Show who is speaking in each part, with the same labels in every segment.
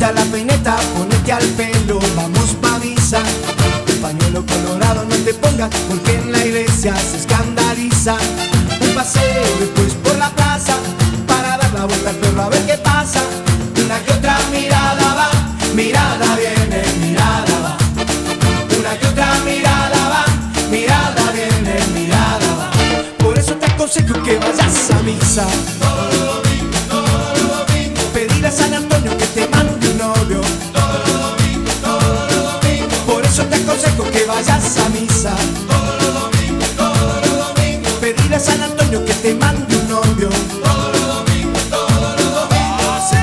Speaker 1: quita la peineta, ponete al pelo, vamos pa' misa. El pañuelo colorado no te pongas, porque en la iglesia se escandaliza. Un paseo después por la plaza, para dar la vuelta al perro a ver qué pasa. Una y otra mirada va, mirada viene, mirada va. Una y otra mirada va, mirada viene, mirada va. Por eso te aconsejo que vayas a misa. Todo domingo, pedir a San Antonio que te mande un novio. Todo domingo, por eso te aconsejo que vayas a misa. Todo domingo, pedir a San Antonio que te mande un novio. Todo domingo, sí.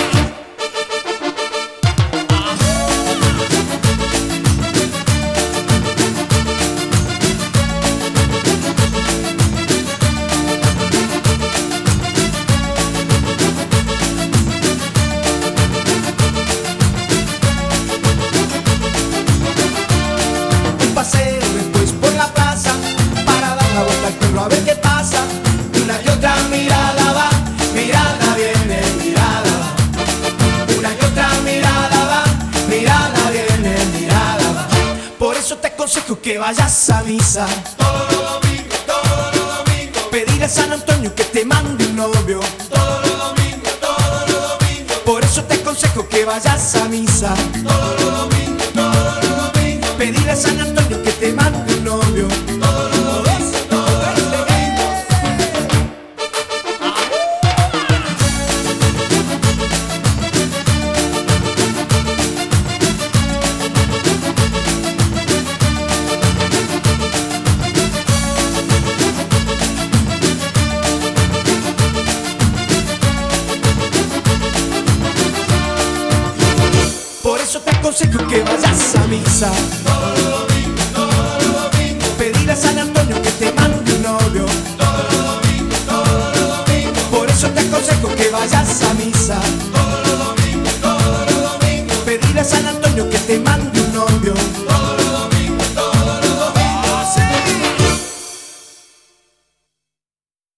Speaker 1: Paseo después por la plaza, para dar la vuelta al perro a ver qué pasa. Una y otra mirada va, mirada viene, mirada va. Una y otra mirada va, mirada viene, mirada va. Por eso te aconsejo que vayas a misa. Todo domingo, pedir a San Antonio que te mande un novio. Todo domingo, por eso te aconsejo que vayas a misa. Todo domingo, pedir a San Antonio que te mande un novio. Todo eso, todo eso. Por eso te aconsejo que vayas a misa.